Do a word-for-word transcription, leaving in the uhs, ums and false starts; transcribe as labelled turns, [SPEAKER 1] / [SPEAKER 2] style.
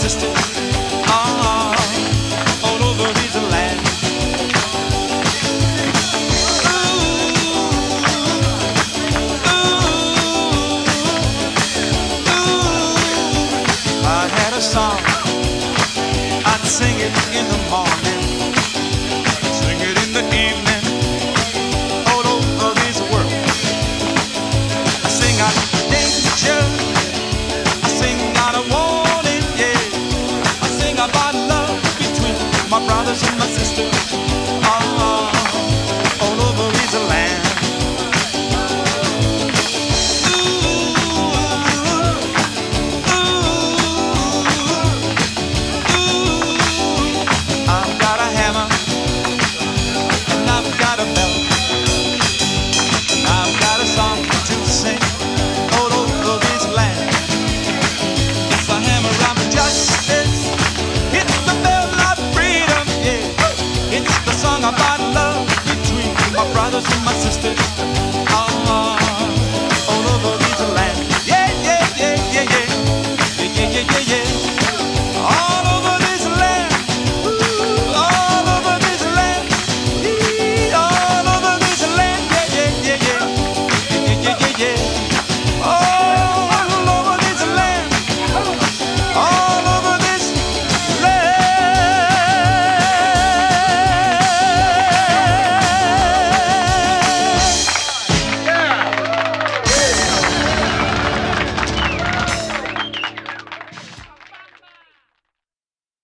[SPEAKER 1] sisters, ah, all over this land. Ooh, ooh, ooh. I had a song, I'd sing it in the morning, sing it in the evening, all over this world. I sing out danger, I sing out a warning, yeah. I sing about love between my brothers and my sisters.